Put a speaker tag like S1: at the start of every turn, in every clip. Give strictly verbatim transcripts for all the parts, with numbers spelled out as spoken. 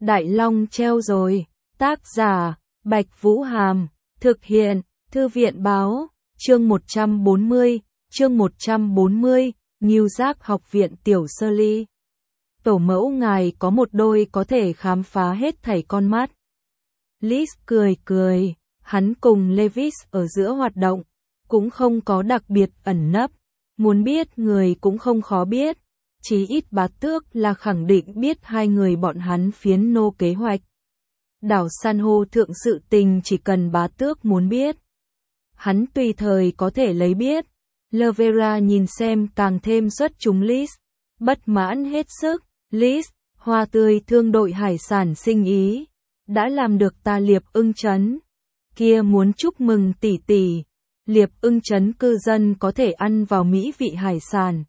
S1: Đại Long treo rồi. Tác giả, Bạch Vũ Hàm. Thực hiện, Thư viện Báo. Chương một trăm bốn mươi. Chương một trăm bốn mươi. New Giác Học viện Tiểu Sơ Ly. Tổ mẫu ngài có một đôi có thể khám phá hết thảy con mắt. Liz cười cười. Hắn cùng Levis ở giữa hoạt động, cũng không có đặc biệt ẩn nấp. Muốn biết người cũng không khó biết. Chí ít Bá Tước là khẳng định biết hai người bọn hắn phiến nô kế hoạch. Đảo san hô thượng sự tình chỉ cần Bá Tước muốn biết, hắn tùy thời có thể lấy biết. Lavera nhìn xem càng thêm xuất chúng Liz, bất mãn hết sức. Liz, hoa tươi thương đội hải sản sinh ý, đã làm được ta Liệp Ưng Trấn. Kia muốn chúc mừng tỷ tỷ, Liệp Ưng Trấn cư dân có thể ăn vào mỹ vị hải sản.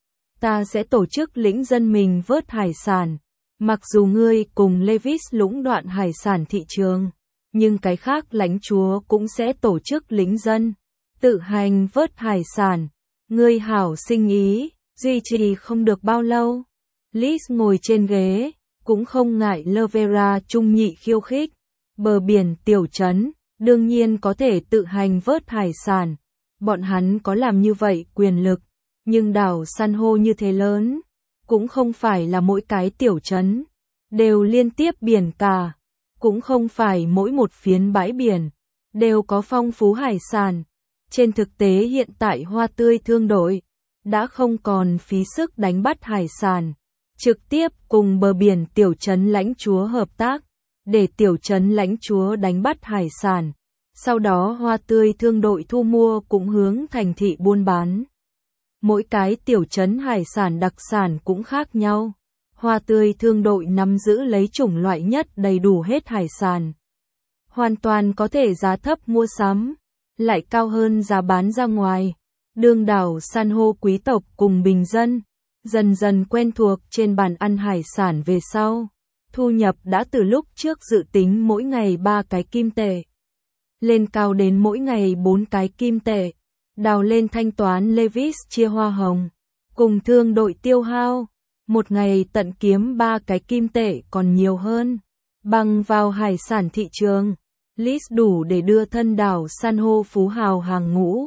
S1: Ta sẽ tổ chức lĩnh dân mình vớt hải sản. Mặc dù ngươi cùng Levis lũng đoạn hải sản thị trường, nhưng cái khác lãnh chúa cũng sẽ tổ chức lĩnh dân tự hành vớt hải sản. Ngươi hảo sinh ý, duy trì không được bao lâu. Liz ngồi trên ghế, cũng không ngại Lavera trung nhị khiêu khích. Bờ biển tiểu trấn, đương nhiên có thể tự hành vớt hải sản. Bọn hắn có làm như vậy quyền lực, nhưng đảo san hô như thế lớn, cũng không phải là mỗi cái tiểu trấn đều liên tiếp biển cả, cũng không phải mỗi một phiến bãi biển đều có phong phú hải sản. Trên thực tế hiện tại hoa tươi thương đội đã không còn phí sức đánh bắt hải sản, trực tiếp cùng bờ biển tiểu trấn lãnh chúa hợp tác, để tiểu trấn lãnh chúa đánh bắt hải sản. Sau đó hoa tươi thương đội thu mua cũng hướng thành thị buôn bán. Mỗi cái tiểu trấn hải sản đặc sản cũng khác nhau. Hoa tươi thương đội nắm giữ lấy chủng loại nhất đầy đủ hết hải sản. Hoàn toàn có thể giá thấp mua sắm, lại cao hơn giá bán ra ngoài. Đương đảo san hô quý tộc cùng bình dân dần dần quen thuộc trên bàn ăn hải sản về sau. Thu nhập đã từ lúc trước dự tính mỗi ngày ba cái kim tệ, lên cao đến mỗi ngày bốn cái kim tệ. Đào lên thanh toán Levis chia hoa hồng, cùng thương đội tiêu hao, một ngày tận kiếm ba cái kim tệ còn nhiều hơn. Bằng vào hải sản thị trường, Liz đủ để đưa thân đảo san hô phú hào hàng ngũ.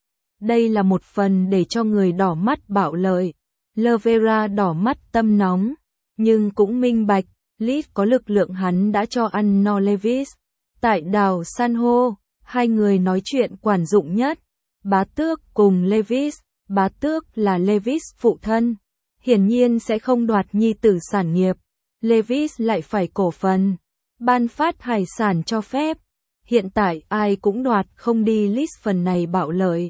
S1: Đây là một phần để cho người đỏ mắt bạo lợi. Lavera đỏ mắt tâm nóng, nhưng cũng minh bạch, Liz có lực lượng hắn đã cho ăn no Levis. Tại đảo san hô, hai người nói chuyện quản dụng nhất. Bá Tước cùng Levis, Bá Tước là Levis phụ thân, hiển nhiên sẽ không đoạt nhi tử sản nghiệp. Levis lại phải cổ phần, ban phát hải sản cho phép. Hiện tại ai cũng đoạt không đi Liz phần này bạo lợi.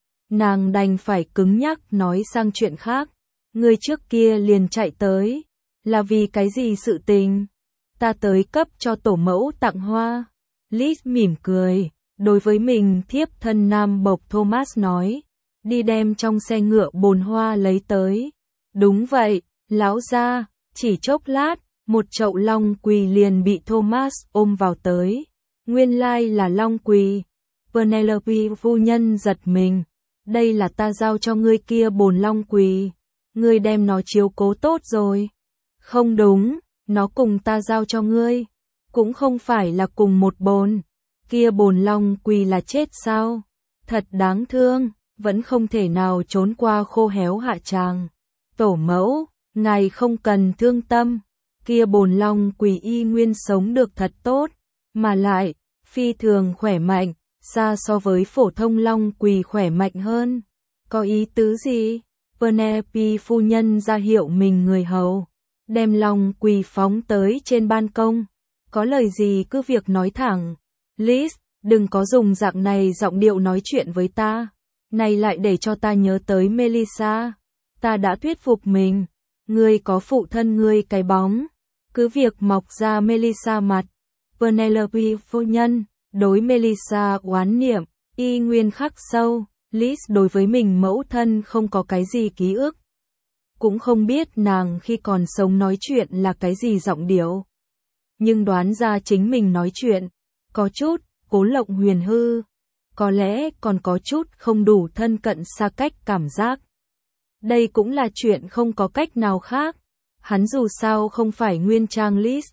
S1: Nàng đành phải cứng nhắc nói sang chuyện khác. Người trước kia liền chạy tới, là vì cái gì sự tình? Ta tới cấp cho tổ mẫu tặng hoa. Liz mỉm cười. Đối với mình thiếp thân nam bộc Thomas nói, đi đem trong xe ngựa bồn hoa lấy tới. Đúng vậy, lão gia. Chỉ chốc lát, một chậu long quỳ liền bị Thomas ôm vào tới. Nguyên lai là long quỳ. Penelope phu nhân giật mình. Đây là ta giao cho ngươi kia bồn long quỳ. Ngươi đem nó chiếu cố tốt rồi. Không đúng, nó cùng ta giao cho ngươi. Cũng không phải là cùng một bồn. Kia bồn long quỳ là chết sao? Thật đáng thương, vẫn không thể nào trốn qua khô héo hạ tràng. Tổ mẫu, ngài không cần thương tâm. Kia bồn long quỳ y nguyên sống được thật tốt, mà lại, phi thường khỏe mạnh, xa so với phổ thông long quỳ khỏe mạnh hơn. Có ý tứ gì? Penelope phu nhân ra hiệu mình người hầu, đem long quỳ phóng tới trên ban công. Có lời gì cứ việc nói thẳng. Liz, đừng có dùng dạng này giọng điệu nói chuyện với ta. Này lại để cho ta nhớ tới Melissa. Ta đã thuyết phục mình. Ngươi có phụ thân ngươi cái bóng. Cứ việc mọc ra Melissa mặt. Penelope phu nhân, đối Melissa oán niệm, y nguyên khắc sâu. Liz đối với mình mẫu thân không có cái gì ký ức. Cũng không biết nàng khi còn sống nói chuyện là cái gì giọng điệu. Nhưng đoán ra chính mình nói chuyện có chút cố lộng huyền hư, có lẽ còn có chút không đủ thân cận xa cách cảm giác. Đây cũng là chuyện không có cách nào khác. Hắn dù sao không phải nguyên trang Liz,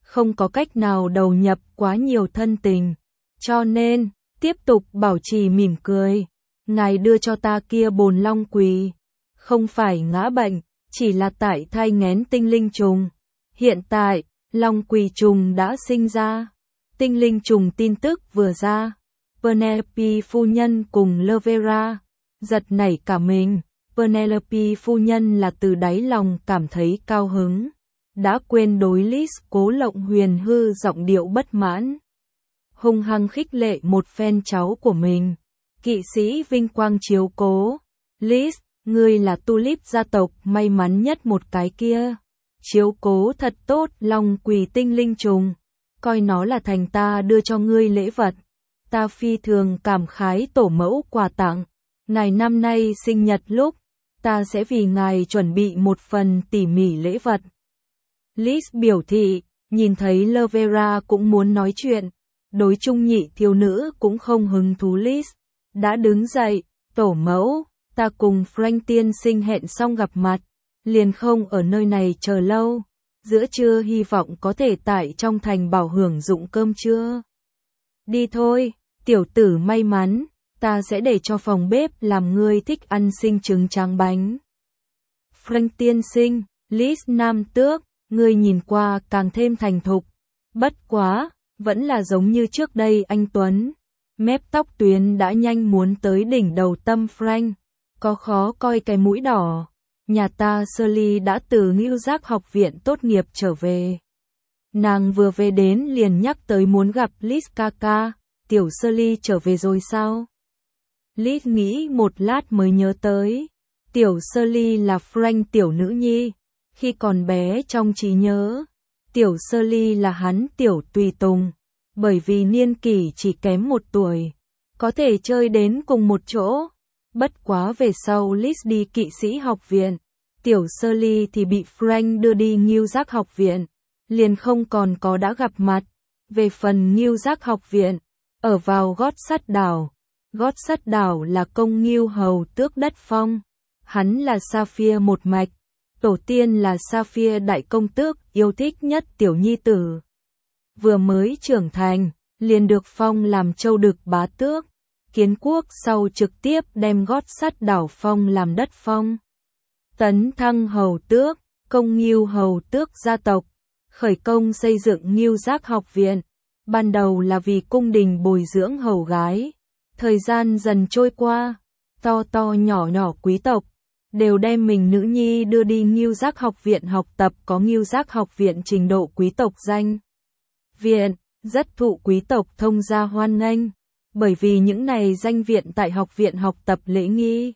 S1: không có cách nào đầu nhập quá nhiều thân tình. Cho nên, tiếp tục bảo trì mỉm cười. Ngài đưa cho ta kia bồn long quỳ. Không phải ngã bệnh, chỉ là tại thai nghén tinh linh trùng. Hiện tại, long quỳ trùng đã sinh ra. Tinh linh trùng tin tức vừa ra. Penelope phu nhân cùng Lovera giật nảy cả mình. Penelope phu nhân là từ đáy lòng cảm thấy cao hứng. Đã quên đối Liz Cố Lộng Huyền hư giọng điệu bất mãn. Hung hăng khích lệ một phen cháu của mình. Kỵ sĩ vinh quang chiếu cố. Liz, ngươi là tulip gia tộc may mắn nhất một cái kia. Chiếu cố thật tốt long quỳ tinh linh trùng. Coi nó là thành ta đưa cho ngươi lễ vật. Ta phi thường cảm khái tổ mẫu quà tặng. Ngài năm nay sinh nhật lúc, ta sẽ vì ngài chuẩn bị một phần tỉ mỉ lễ vật. Liz biểu thị, nhìn thấy Lovera cũng muốn nói chuyện. Đối trung nhị thiếu nữ cũng không hứng thú. Liz đã đứng dậy, tổ mẫu, ta cùng Frank tiên sinh hẹn xong gặp mặt, liền không ở nơi này chờ lâu. Giữa trưa hy vọng có thể tại trong thành bảo hưởng dụng cơm trưa. Đi thôi, tiểu tử may mắn, ta sẽ để cho phòng bếp làm ngươi thích ăn sinh trứng tráng bánh. Frank tiên sinh, Liz nam tước, ngươi nhìn qua càng thêm thành thục. Bất quá, vẫn là giống như trước đây anh Tuấn. Mép tóc tuyến đã nhanh muốn tới đỉnh đầu tâm Frank. Có khó coi cái mũi đỏ. Nhà ta Shirley đã từ New York học viện tốt nghiệp trở về. Nàng vừa về đến liền nhắc tới muốn gặp Liz Kaka. Tiểu Shirley trở về rồi sao? Liz nghĩ một lát mới nhớ tới. Tiểu Shirley là Frank tiểu nữ nhi. Khi còn bé trong trí nhớ, tiểu Shirley là hắn tiểu tùy tùng. Bởi vì niên kỷ chỉ kém một tuổi, có thể chơi đến cùng một chỗ. Bất quá về sau Liz đi kỵ sĩ học viện, tiểu Shirley thì bị Frank đưa đi New York học viện, liền không còn có đã gặp mặt. Về phần New York học viện, ở vào gót sắt đảo. Gót sắt đảo là công Ngưu hầu tước đất phong. Hắn là Sapphire một mạch. Tổ tiên là Sapphire đại công tước yêu thích nhất tiểu nhi tử. Vừa mới trưởng thành, liền được phong làm châu đực bá tước. Kiến quốc sau trực tiếp đem gót sắt đảo phong làm đất phong. Tấn thăng hầu tước, công Ngưu hầu tước gia tộc. Khởi công xây dựng New York học viện. Ban đầu là vì cung đình bồi dưỡng hầu gái. Thời gian dần trôi qua, to to nhỏ nhỏ quý tộc đều đem mình nữ nhi đưa đi New York học viện học tập, có New York học viện trình độ quý tộc danh viện, rất thụ quý tộc thông gia hoan nghênh, bởi vì những này danh viện tại học viện học tập lễ nghi,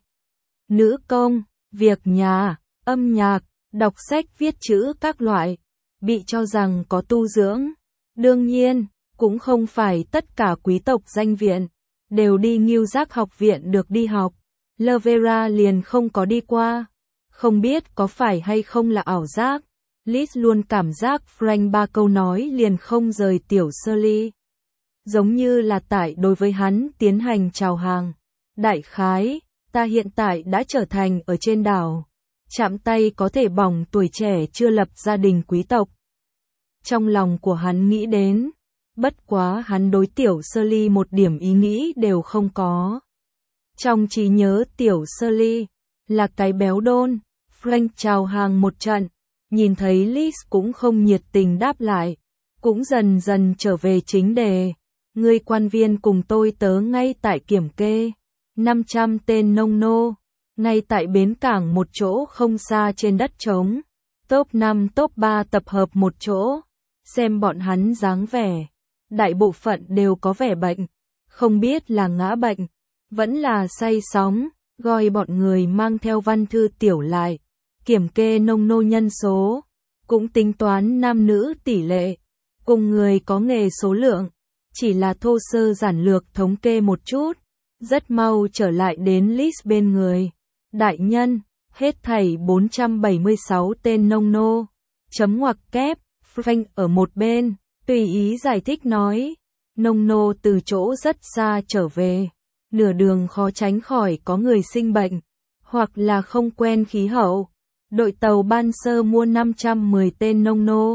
S1: nữ công, việc nhà, âm nhạc, đọc sách viết chữ các loại, bị cho rằng có tu dưỡng. Đương nhiên, cũng không phải tất cả quý tộc danh viện đều đi New York học viện được đi học. Lovera liền không có đi qua. Không biết có phải hay không là ảo giác. Liz luôn cảm giác Frank ba câu nói liền không rời tiểu Shirley. Giống như là tại đối với hắn tiến hành chào hàng. Đại khái, ta hiện tại đã trở thành ở trên đảo. Chạm tay có thể bỏng tuổi trẻ chưa lập gia đình quý tộc. Trong lòng của hắn nghĩ đến. Bất quá hắn đối tiểu Shirley một điểm ý nghĩ đều không có. Trong trí nhớ tiểu Shirley là cái béo đôn. Frank chào hàng một trận, nhìn thấy Liz cũng không nhiệt tình đáp lại, cũng dần dần trở về chính đề. Người quan viên cùng tôi tớ ngay tại kiểm kê, năm trăm tên nông nô, ngay tại bến cảng một chỗ không xa trên đất trống. Top năm top ba tập hợp một chỗ, xem bọn hắn dáng vẻ. Đại bộ phận đều có vẻ bệnh, không biết là ngã bệnh, vẫn là say sóng, gọi bọn người mang theo văn thư tiểu lại, kiểm kê nông nô nhân số, cũng tính toán nam nữ tỷ lệ, cùng người có nghề số lượng, chỉ là thô sơ giản lược thống kê một chút, rất mau trở lại đến Liz bên người. Đại nhân, hết thảy bốn trăm bảy mươi sáu tên nông nô, chấm ngoặc kép, Frank ở một bên. Tùy ý giải thích nói, nông nô từ chỗ rất xa trở về, nửa đường khó tránh khỏi có người sinh bệnh, hoặc là không quen khí hậu. Đội tàu ban sơ mua năm trăm mười tên nông nô,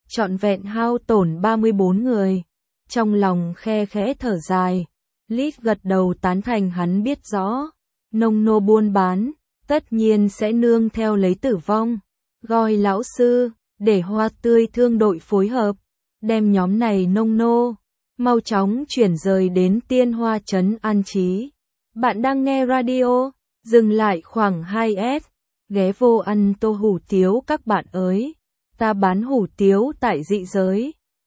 S1: trọn vẹn hao tổn ba mươi bốn người. Trong lòng khe khẽ thở dài, Lít gật đầu tán thành, hắn biết rõ, nông nô buôn bán, tất nhiên sẽ nương theo lấy tử vong. Gọi lão sư, để Hoa Tươi thương đội phối hợp, đem nhóm này nông nô, mau chóng chuyển rời đến Tiên Hoa trấn an trí. Bạn đang nghe radio, dừng lại khoảng hai s, ghé vô ăn tô hủ tiếu các bạn ơi, ta bán hủ tiếu tại dị giới.